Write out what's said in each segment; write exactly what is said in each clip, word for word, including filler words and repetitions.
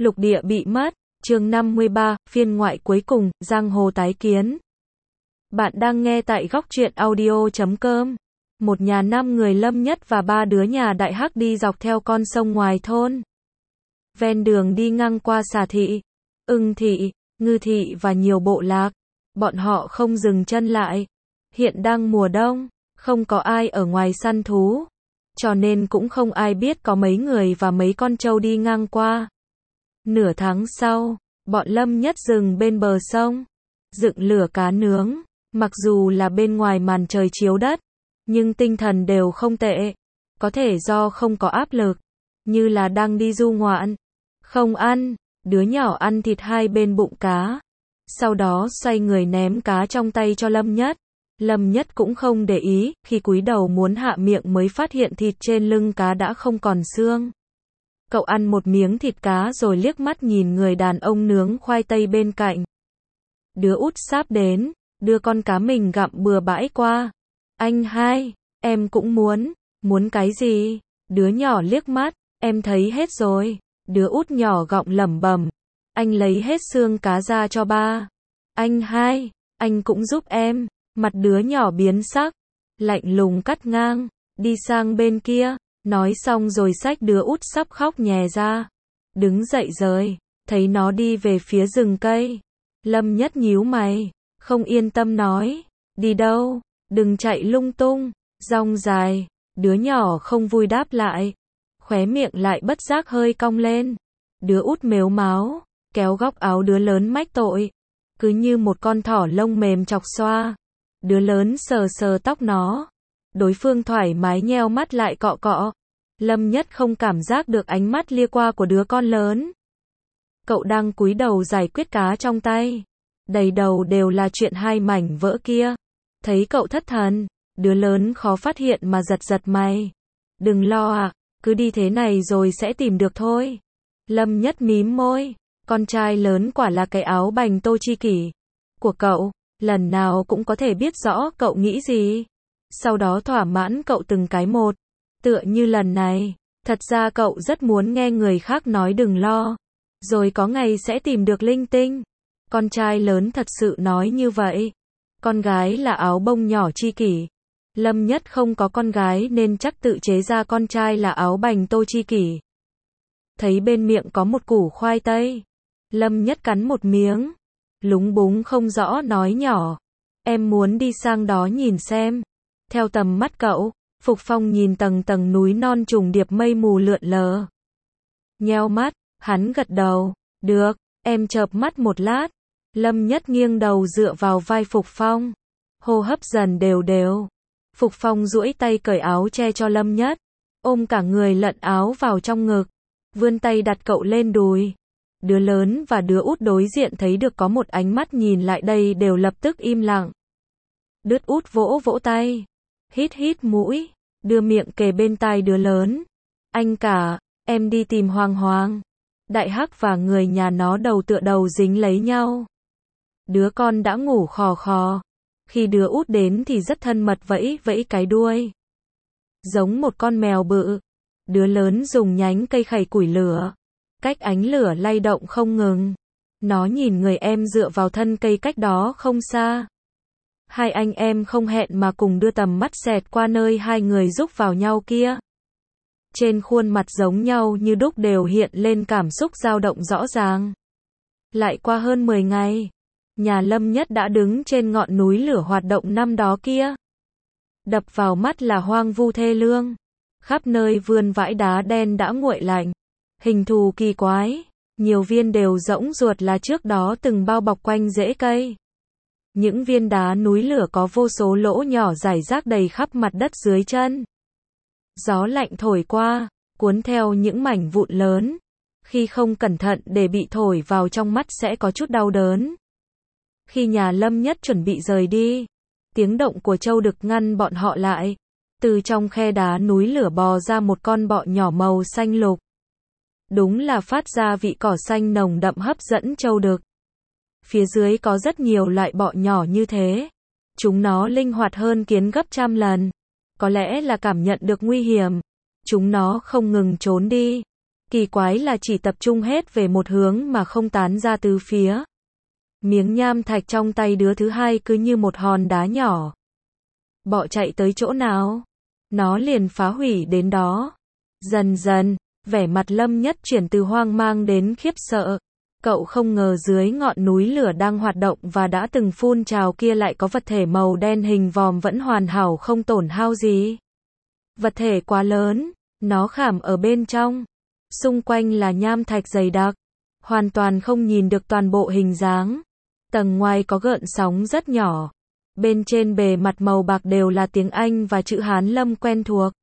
Lục địa bị mất, chương năm mươi ba, phiên ngoại cuối cùng, giang hồ tái kiến. Bạn đang nghe tại góc truyện audio chấm com. Một nhà năm người Lâm Nhất và ba đứa nhà Đại Hắc đi dọc theo con sông ngoài thôn. Ven đường đi ngang qua Xà Thị, Ưng Thị, Ngư Thị và nhiều bộ lạc. Bọn họ không dừng chân lại. Hiện đang mùa đông, không có ai ở ngoài săn thú. Cho nên cũng không ai biết có mấy người và mấy con trâu đi ngang qua. Nửa tháng sau, bọn Lâm Nhất dừng bên bờ sông, dựng lửa cá nướng, mặc dù là bên ngoài màn trời chiếu đất, nhưng tinh thần đều không tệ, có thể do không có áp lực, như là đang đi du ngoạn. Không ăn, đứa nhỏ ăn thịt hai bên bụng cá, sau đó xoay người ném cá trong tay cho Lâm Nhất. Lâm Nhất cũng không để ý, khi cúi đầu muốn hạ miệng mới phát hiện thịt trên lưng cá đã không còn xương. Cậu ăn một miếng thịt cá rồi liếc mắt nhìn người đàn ông nướng khoai tây bên cạnh. Đứa út sáp đến, đưa con cá mình gặm bừa bãi qua. Anh hai, em cũng muốn, muốn cái gì? Đứa nhỏ liếc mắt, em thấy hết rồi. Đứa út nhỏ gọng lẩm bẩm, anh lấy hết xương cá ra cho ba. Anh hai, anh cũng giúp em. Mặt đứa nhỏ biến sắc, lạnh lùng cắt ngang, đi sang bên kia. Nói xong rồi xách đứa út sắp khóc nhè ra. Đứng dậy rời, thấy nó đi về phía rừng cây. Lâm Nhất nhíu mày, không yên tâm nói, đi đâu, đừng chạy lung tung, rong dài. Đứa nhỏ không vui đáp lại, khóe miệng lại bất giác hơi cong lên. Đứa út mếu máo, kéo góc áo đứa lớn mách tội, cứ như một con thỏ lông mềm chọc xoa. Đứa lớn sờ sờ tóc nó. Đối phương thoải mái nheo mắt lại cọ cọ. Lâm Nhất không cảm giác được ánh mắt lia qua của đứa con lớn. Cậu đang cúi đầu giải quyết cá trong tay. Đầy đầu đều là chuyện hai mảnh vỡ kia. Thấy cậu thất thần, đứa lớn khó phát hiện mà giật giật mày. Đừng lo ạ, cứ đi thế này rồi sẽ tìm được thôi. Lâm Nhất mím môi. Con trai lớn quả là cái áo bành tô chi kỷ của cậu. Lần nào cũng có thể biết rõ cậu nghĩ gì. Sau đó thỏa mãn cậu từng cái một. Tựa như lần này, thật ra cậu rất muốn nghe người khác nói đừng lo. Rồi có ngày sẽ tìm được linh tinh. Con trai lớn thật sự nói như vậy. Con gái là áo bông nhỏ chi kỷ. Lâm Nhất không có con gái nên chắc tự chế ra con trai là áo bành tô chi kỷ. Thấy bên miệng có một củ khoai tây. Lâm Nhất cắn một miếng. Lúng búng không rõ nói nhỏ. Em muốn đi sang đó nhìn xem. Theo tầm mắt cậu, Phục Phong nhìn tầng tầng núi non trùng điệp mây mù lượn lờ. Nheo mắt, hắn gật đầu. Được, em chợp mắt một lát. Lâm Nhất nghiêng đầu dựa vào vai Phục Phong. Hô hấp dần đều đều. Phục Phong duỗi tay cởi áo che cho Lâm Nhất. Ôm cả người lẫn áo vào trong ngực. Vươn tay đặt cậu lên đùi. Đứa lớn và đứa út đối diện thấy được có một ánh mắt nhìn lại đây đều lập tức im lặng. Đứa út vỗ vỗ tay. Hít hít mũi. Đưa miệng kề bên tai đứa lớn. Anh cả, em đi tìm Hoàng Hoàng. Đại Hắc và người nhà nó đầu tựa đầu dính lấy nhau. Đứa con đã ngủ khò khò. Khi đứa út đến thì rất thân mật vẫy vẫy cái đuôi. Giống một con mèo bự. Đứa lớn dùng nhánh cây khẩy củi lửa. Cách ánh lửa lay động không ngừng. Nó nhìn người em dựa vào thân cây cách đó không xa. Hai anh em không hẹn mà cùng đưa tầm mắt xẹt qua nơi hai người rúc vào nhau kia. Trên khuôn mặt giống nhau như đúc đều hiện lên cảm xúc dao động rõ ràng. Lại qua hơn mười ngày, nhà Lâm Nhất đã đứng trên ngọn núi lửa hoạt động năm đó kia. Đập vào mắt là hoang vu thê lương. Khắp nơi vườn vãi đá đen đã nguội lạnh. Hình thù kỳ quái, nhiều viên đều rỗng ruột là trước đó từng bao bọc quanh rễ cây. Những viên đá núi lửa có vô số lỗ nhỏ rải rác đầy khắp mặt đất dưới chân. Gió lạnh thổi qua, cuốn theo những mảnh vụn lớn. Khi không cẩn thận để bị thổi vào trong mắt sẽ có chút đau đớn. Khi nhà Lâm Nhất chuẩn bị rời đi, tiếng động của trâu đực ngăn bọn họ lại. Từ trong khe đá núi lửa bò ra một con bọ nhỏ màu xanh lục. Đúng là phát ra vị cỏ xanh nồng đậm hấp dẫn trâu đực. Phía dưới có rất nhiều loại bọ nhỏ như thế. Chúng nó linh hoạt hơn kiến gấp trăm lần. Có lẽ là cảm nhận được nguy hiểm. Chúng nó không ngừng trốn đi. Kỳ quái là chỉ tập trung hết về một hướng mà không tán ra tứ phía. Miếng nham thạch trong tay đứa thứ hai cứ như một hòn đá nhỏ. Bọ chạy tới chỗ nào, nó liền phá hủy đến đó. Dần dần, vẻ mặt Lâm Nhất chuyển từ hoang mang đến khiếp sợ. Cậu không ngờ dưới ngọn núi lửa đang hoạt động và đã từng phun trào kia lại có vật thể màu đen hình vòm vẫn hoàn hảo không tổn hao gì. Vật thể quá lớn, nó khảm ở bên trong. Xung quanh là nham thạch dày đặc, hoàn toàn không nhìn được toàn bộ hình dáng. Tầng ngoài có gợn sóng rất nhỏ. Bên trên bề mặt màu bạc đều là tiếng Anh và chữ Hán Lâm quen thuộc.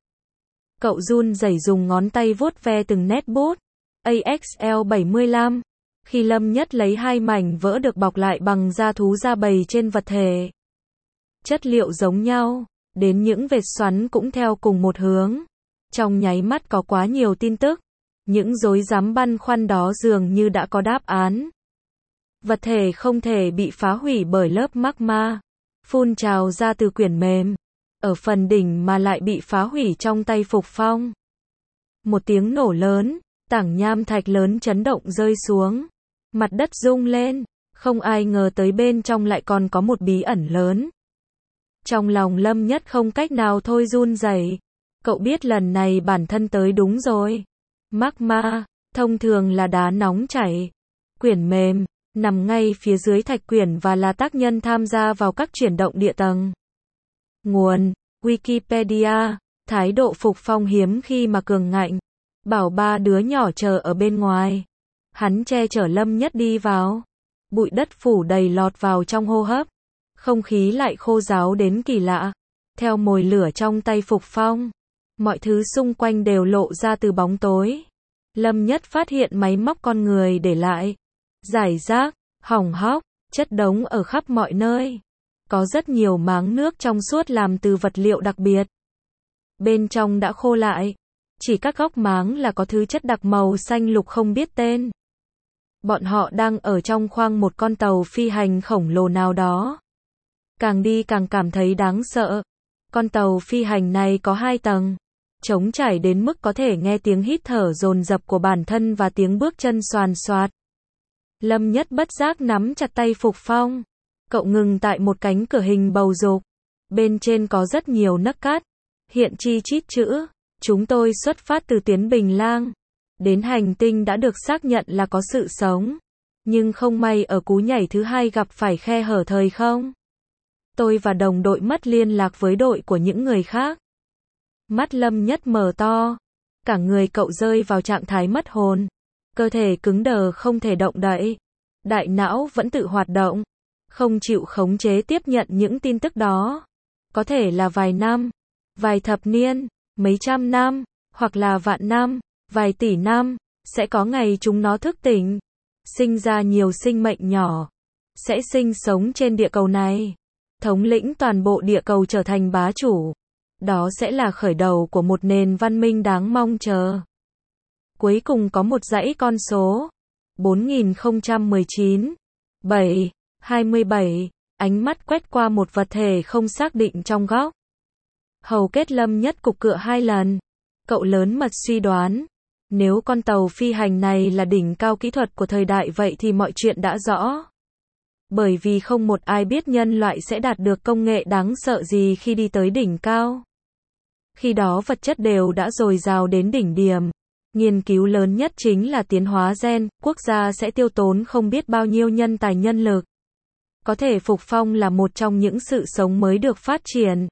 Cậu run rẩy dùng ngón tay vuốt ve từng nét bút. a ích lờ bảy mươi lăm. Khi Lâm Nhất lấy hai mảnh vỡ được bọc lại bằng da thú ra bày trên vật thể. Chất liệu giống nhau, đến những vệt xoắn cũng theo cùng một hướng. Trong nháy mắt có quá nhiều tin tức. Những rối rắm băn khoăn đó dường như đã có đáp án. Vật thể không thể bị phá hủy bởi lớp magma phun trào ra từ quyển mềm. Ở phần đỉnh mà lại bị phá hủy trong tay Phục Phong. Một tiếng nổ lớn, tảng nham thạch lớn chấn động rơi xuống. Mặt đất rung lên, không ai ngờ tới bên trong lại còn có một bí ẩn lớn. Trong lòng Lâm Nhất không cách nào thôi run rẩy. Cậu biết lần này bản thân tới đúng rồi. Magma, thông thường là đá nóng chảy. Quyển mềm, nằm ngay phía dưới thạch quyển và là tác nhân tham gia vào các chuyển động địa tầng. Nguồn, Wikipedia, thái độ Phục Phong hiếm khi mà cường ngạnh. Bảo ba đứa nhỏ chờ ở bên ngoài. Hắn che chở Lâm Nhất đi vào. Bụi đất phủ đầy lọt vào trong hô hấp. Không khí lại khô ráo đến kỳ lạ. Theo mồi lửa trong tay Phục Phong, mọi thứ xung quanh đều lộ ra từ bóng tối. Lâm Nhất phát hiện máy móc con người để lại. Rải rác, hỏng hóc, chất đống ở khắp mọi nơi. Có rất nhiều máng nước trong suốt làm từ vật liệu đặc biệt. Bên trong đã khô lại. Chỉ các góc máng là có thứ chất đặc màu xanh lục không biết tên. Bọn họ đang ở trong khoang một con tàu phi hành khổng lồ nào đó. Càng đi càng cảm thấy đáng sợ. Con tàu phi hành này có hai tầng. Trống trải đến mức có thể nghe tiếng hít thở dồn dập của bản thân và tiếng bước chân xoàn xoạt. Lâm Nhất bất giác nắm chặt tay Phục Phong. Cậu ngừng tại một cánh cửa hình bầu dục. Bên trên có rất nhiều nấc cắt. Hiện chi chít chữ. Chúng tôi xuất phát từ tuyến Bình Lang. Đến hành tinh đã được xác nhận là có sự sống. Nhưng không may ở cú nhảy thứ hai gặp phải khe hở thời không. Tôi và đồng đội mất liên lạc với đội của những người khác. Mắt Lâm Nhất mở to. Cả người cậu rơi vào trạng thái mất hồn. Cơ thể cứng đờ không thể động đậy. Đại não vẫn tự hoạt động. Không chịu khống chế tiếp nhận những tin tức đó. Có thể là vài năm, vài thập niên, mấy trăm năm, hoặc là vạn năm, vài tỷ năm, sẽ có ngày chúng nó thức tỉnh. Sinh ra nhiều sinh mệnh nhỏ. Sẽ sinh sống trên địa cầu này. Thống lĩnh toàn bộ địa cầu trở thành bá chủ. Đó sẽ là khởi đầu của một nền văn minh đáng mong chờ. Cuối cùng có một dãy con số. bốn nghìn không trăm mười chín, bảy, hai mươi bảy. Ánh mắt quét qua một vật thể không xác định trong góc. Hầu kết Lâm Nhất cục cựa hai lần. Cậu lớn mật suy đoán. Nếu con tàu phi hành này là đỉnh cao kỹ thuật của thời đại vậy thì mọi chuyện đã rõ. Bởi vì không một ai biết nhân loại sẽ đạt được công nghệ đáng sợ gì khi đi tới đỉnh cao. Khi đó vật chất đều đã dồi dào đến đỉnh điểm. Nghiên cứu lớn nhất chính là tiến hóa gen, quốc gia sẽ tiêu tốn không biết bao nhiêu nhân tài nhân lực. Có thể Phục Phong là một trong những sự sống mới được phát triển.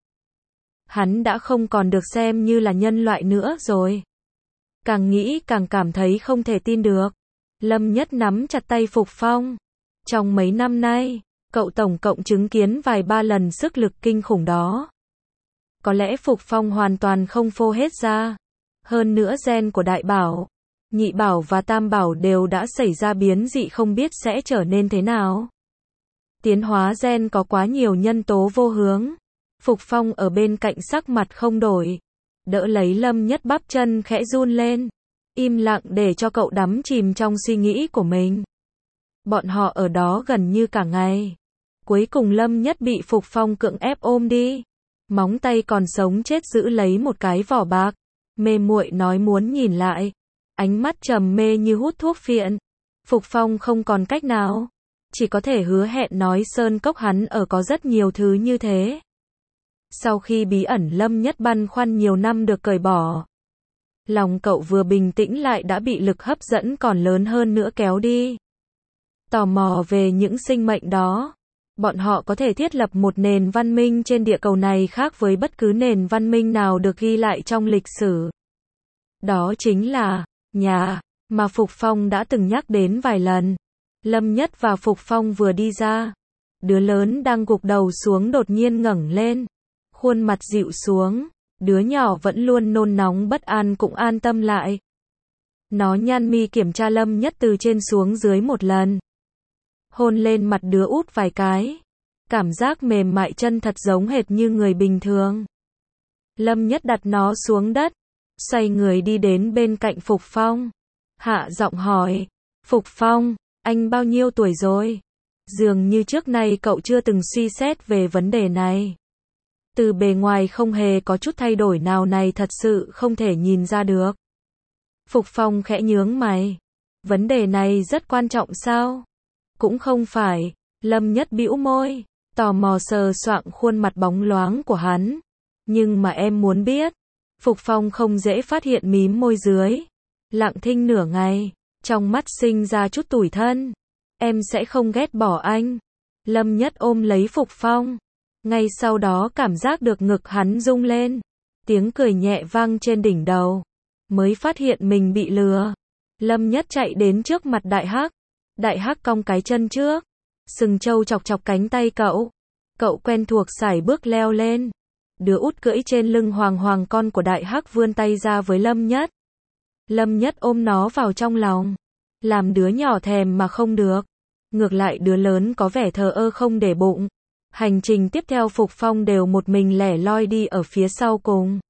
Hắn đã không còn được xem như là nhân loại nữa rồi. Càng nghĩ càng cảm thấy không thể tin được. Lâm Nhất nắm chặt tay Phục Phong. Trong mấy năm nay, cậu tổng cộng chứng kiến vài ba lần sức lực kinh khủng đó. Có lẽ Phục Phong hoàn toàn không phô hết ra. Hơn nữa gen của Đại Bảo, Nhị Bảo và Tam Bảo đều đã xảy ra biến dị không biết sẽ trở nên thế nào. Tiến hóa gen có quá nhiều nhân tố vô hướng. Phục Phong ở bên cạnh sắc mặt không đổi. Đỡ lấy Lâm Nhất bắp chân khẽ run lên. Im lặng để cho cậu đắm chìm trong suy nghĩ của mình. Bọn họ ở đó gần như cả ngày. Cuối cùng Lâm Nhất bị Phục Phong cưỡng ép ôm đi. Móng tay còn sống chết giữ lấy một cái vỏ bạc. Mê muội nói muốn nhìn lại. ánh mắt trầm mê như hút thuốc phiện. Phục Phong không còn cách nào, chỉ có thể hứa hẹn nói sơn cốc hắn ở có rất nhiều thứ như thế. Sau khi bí ẩn Lâm Nhất băn khoăn nhiều năm được cởi bỏ, lòng cậu vừa bình tĩnh lại đã bị lực hấp dẫn còn lớn hơn nữa kéo đi. Tò mò về những sinh mệnh đó, bọn họ có thể thiết lập một nền văn minh trên địa cầu này khác với bất cứ nền văn minh nào được ghi lại trong lịch sử. Đó chính là nhà mà Phục Phong đã từng nhắc đến vài lần. Lâm Nhất và Phục Phong vừa đi ra, đứa lớn đang gục đầu xuống đột nhiên ngẩng lên, khuôn mặt dịu xuống, đứa nhỏ vẫn luôn nôn nóng bất an cũng an tâm lại. Nó nhăn mi kiểm tra Lâm Nhất từ trên xuống dưới một lần, hôn lên mặt đứa út vài cái, cảm giác mềm mại chân thật giống hệt như người bình thường. Lâm Nhất đặt nó xuống đất, xoay người đi đến bên cạnh Phục Phong, hạ giọng hỏi, Phục Phong, anh bao nhiêu tuổi rồi? Dường như trước nay cậu chưa từng suy xét về vấn đề này. Từ bề ngoài không hề có chút thay đổi nào này thật sự không thể nhìn ra được. Phục Phong khẽ nhướng mày. Vấn đề này rất quan trọng sao? Cũng không phải. Lâm Nhất bĩu môi, tò mò sờ soạng khuôn mặt bóng loáng của hắn. Nhưng mà em muốn biết. Phục Phong không dễ phát hiện mím môi dưới. Lặng thinh nửa ngày, trong mắt sinh ra chút tủi thân. Em sẽ không ghét bỏ anh. Lâm Nhất ôm lấy Phục Phong. Ngay sau đó cảm giác được ngực hắn rung lên. Tiếng cười nhẹ vang trên đỉnh đầu. Mới phát hiện mình bị lừa. Lâm Nhất chạy đến trước mặt Đại Hắc. Đại Hắc cong cái chân trước. Sừng trâu chọc chọc cánh tay cậu. Cậu quen thuộc sải bước leo lên. Đứa út cưỡi trên lưng hoàng hoàng con của Đại Hắc vươn tay ra với Lâm Nhất. Lâm Nhất ôm nó vào trong lòng. Làm đứa nhỏ thèm mà không được. Ngược lại đứa lớn có vẻ thờ ơ không để bụng. Hành trình tiếp theo Phục Phong đều một mình lẻ loi đi ở phía sau cùng.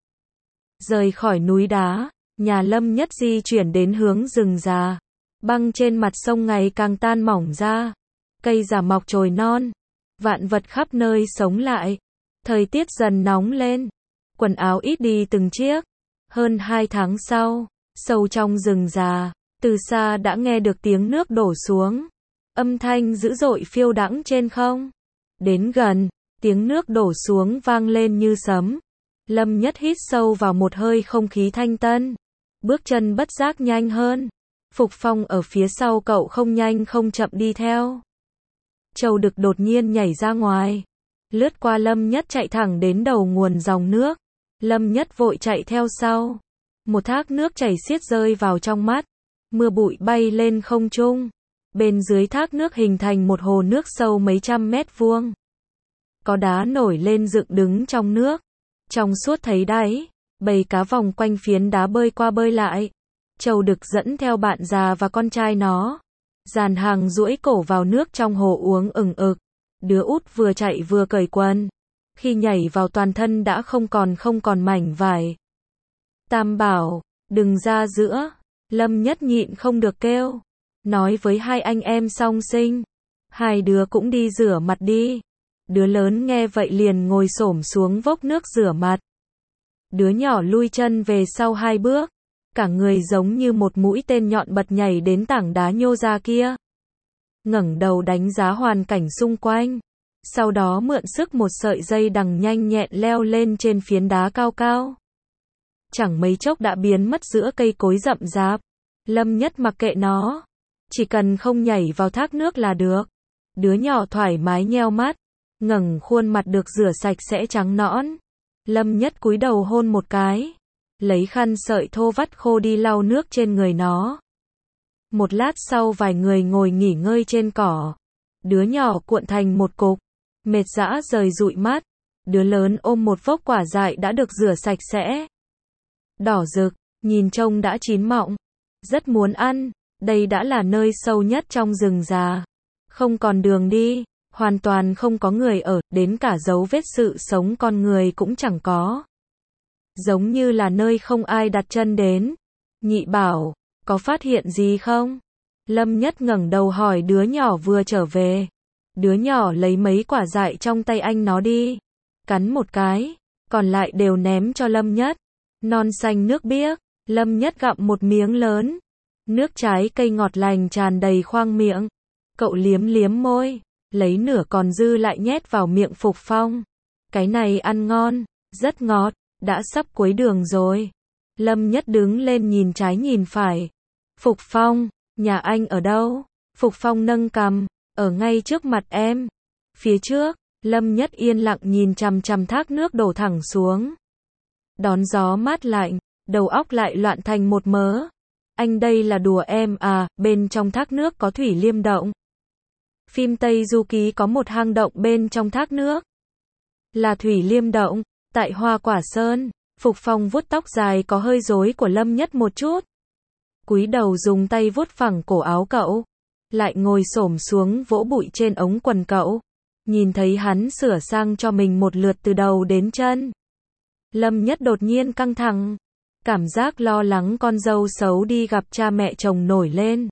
Rời khỏi núi đá, nhà Lâm Nhất di chuyển đến hướng rừng già. Băng trên mặt sông ngày càng tan mỏng ra. Cây già mọc chồi non. Vạn vật khắp nơi sống lại. Thời tiết dần nóng lên. Quần áo ít đi từng chiếc. Hơn hai tháng sau, sâu trong rừng già, từ xa đã nghe được tiếng nước đổ xuống. Âm thanh dữ dội phiêu đãng trên không. Đến gần, tiếng nước đổ xuống vang lên như sấm. Lâm Nhất hít sâu vào một hơi không khí thanh tân. Bước chân bất giác nhanh hơn. Phục Phong ở phía sau cậu không nhanh không chậm đi theo. Trâu đực đột nhiên nhảy ra ngoài. Lướt qua Lâm Nhất chạy thẳng đến đầu nguồn dòng nước. Lâm Nhất vội chạy theo sau. Một thác nước chảy xiết rơi vào trong mắt. Mưa bụi bay lên không trung. Bên dưới thác nước hình thành một hồ nước sâu mấy trăm mét vuông. Có đá nổi lên dựng đứng trong nước. Trong suốt thấy đáy, bầy cá vòng quanh phiến đá bơi qua bơi lại. Trâu đực dẫn theo bạn già và con trai nó. Dàn hàng duỗi cổ vào nước trong hồ uống ừng ực. Đứa út vừa chạy vừa cởi quần. Khi nhảy vào toàn thân đã không còn không còn mảnh vải. Tam bảo, đừng ra giữa. Lâm Nhất nhịn không được kêu. Nói với hai anh em song sinh. Hai đứa cũng đi rửa mặt đi. Đứa lớn nghe vậy liền ngồi xổm xuống vốc nước rửa mặt. Đứa nhỏ lui chân về sau hai bước. Cả người giống như một mũi tên nhọn bật nhảy đến tảng đá nhô ra kia. Ngẩng đầu đánh giá hoàn cảnh xung quanh. Sau đó mượn sức một sợi dây đằng nhanh nhẹn leo lên trên phiến đá cao cao. Chẳng mấy chốc đã biến mất giữa cây cối rậm rạp. Lâm Nhất mặc kệ nó. Chỉ cần không nhảy vào thác nước là được. Đứa nhỏ thoải mái nheo mắt. Ngẩng khuôn mặt được rửa sạch sẽ trắng nõn. Lâm Nhất cúi đầu hôn một cái. Lấy khăn sợi thô vắt khô đi lau nước trên người nó. Một lát sau vài người ngồi nghỉ ngơi trên cỏ. Đứa nhỏ cuộn thành một cục. Mệt dã rời dụi mắt. Đứa lớn ôm một vốc quả dại đã được rửa sạch sẽ. Đỏ rực, nhìn trông đã chín mọng. Rất muốn ăn. Đây đã là nơi sâu nhất trong rừng già. Không còn đường đi. Hoàn toàn không có người ở. Đến cả dấu vết sự sống con người cũng chẳng có. Giống như là nơi không ai đặt chân đến. Nhị bảo, có phát hiện gì không? Lâm Nhất ngẩng đầu hỏi đứa nhỏ vừa trở về. Đứa nhỏ lấy mấy quả dại trong tay anh nó đi. Cắn một cái. Còn lại đều ném cho Lâm Nhất. Non xanh nước biếc. Lâm Nhất gặm một miếng lớn. Nước trái cây ngọt lành tràn đầy khoang miệng. Cậu liếm liếm môi, lấy nửa còn dư lại nhét vào miệng Phục Phong. Cái này ăn ngon, rất ngọt, đã sắp cuối đường rồi. Lâm Nhất đứng lên nhìn trái nhìn phải. Phục Phong, nhà anh ở đâu? Phục Phong nâng cằm, ở ngay trước mặt em. Phía trước, Lâm Nhất yên lặng nhìn chằm chằm thác nước đổ thẳng xuống. Đón gió mát lạnh, đầu óc lại loạn thành một mớ. Anh đây là đùa em à, bên trong thác nước có thủy liêm động. Phim Tây Du Ký có một hang động bên trong thác nước. Là thủy liêm động, tại Hoa Quả Sơn. Phục Phong vuốt tóc dài có hơi rối của Lâm Nhất một chút. Cúi đầu dùng tay vuốt phẳng cổ áo cậu. Lại ngồi xổm xuống vỗ bụi trên ống quần cậu. Nhìn thấy hắn sửa sang cho mình một lượt từ đầu đến chân. Lâm Nhất đột nhiên căng thẳng. Cảm giác lo lắng con dâu xấu đi gặp cha mẹ chồng nổi lên.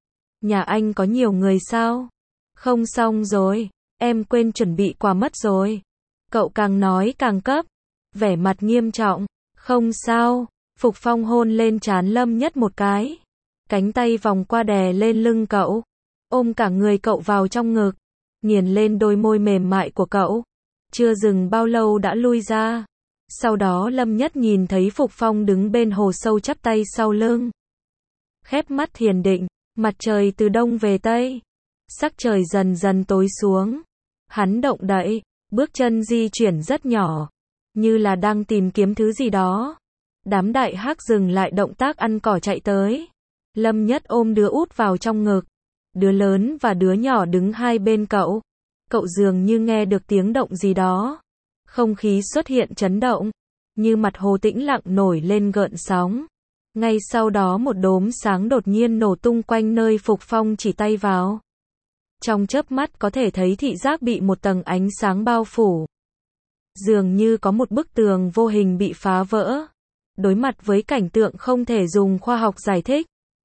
Nhà anh có nhiều người sao? Không xong rồi, em quên chuẩn bị quà mất rồi. Cậu càng nói càng cấp. Vẻ mặt nghiêm trọng. Không sao. Phục Phong hôn lên trán Lâm Nhất một cái. Cánh tay vòng qua đè lên lưng cậu. Ôm cả người cậu vào trong ngực. Nghiền lên đôi môi mềm mại của cậu. Chưa dừng bao lâu đã lui ra. Sau đó Lâm Nhất nhìn thấy Phục Phong đứng bên hồ sâu chắp tay sau lưng. Khép mắt thiền định. Mặt trời từ đông về tây. Sắc trời dần dần tối xuống. Hắn động đậy. Bước chân di chuyển rất nhỏ. Như là đang tìm kiếm thứ gì đó. Đám đại hắc dừng lại động tác ăn cỏ chạy tới. Lâm Nhất ôm đứa út vào trong ngực. Đứa lớn và đứa nhỏ đứng hai bên cậu. Cậu dường như nghe được tiếng động gì đó. Không khí xuất hiện chấn động. Như mặt hồ tĩnh lặng nổi lên gợn sóng. Ngay sau đó một đốm sáng đột nhiên nổ tung quanh nơi Phục Phong chỉ tay vào. Trong chớp mắt có thể thấy thị giác bị một tầng ánh sáng bao phủ. Dường như có một bức tường vô hình bị phá vỡ. Đối mặt với cảnh tượng không thể dùng khoa học giải thích.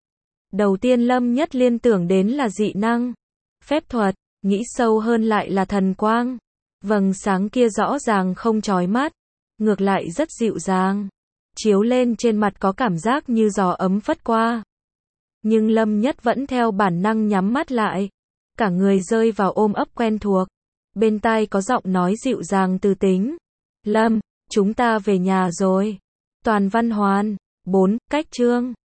Đầu tiên Lâm Nhất liên tưởng đến là dị năng, phép thuật, nghĩ sâu hơn lại là thần quang. Vầng sáng kia rõ ràng không chói mắt, ngược lại rất dịu dàng. Chiếu lên trên mặt có cảm giác như gió ấm phất qua. Nhưng Lâm Nhất vẫn theo bản năng nhắm mắt lại. Cả người rơi vào ôm ấp quen thuộc. Bên tai có giọng nói dịu dàng từ tính. Lâm, chúng ta về nhà rồi. Toàn Văn Hoàn. bốn. Cách chương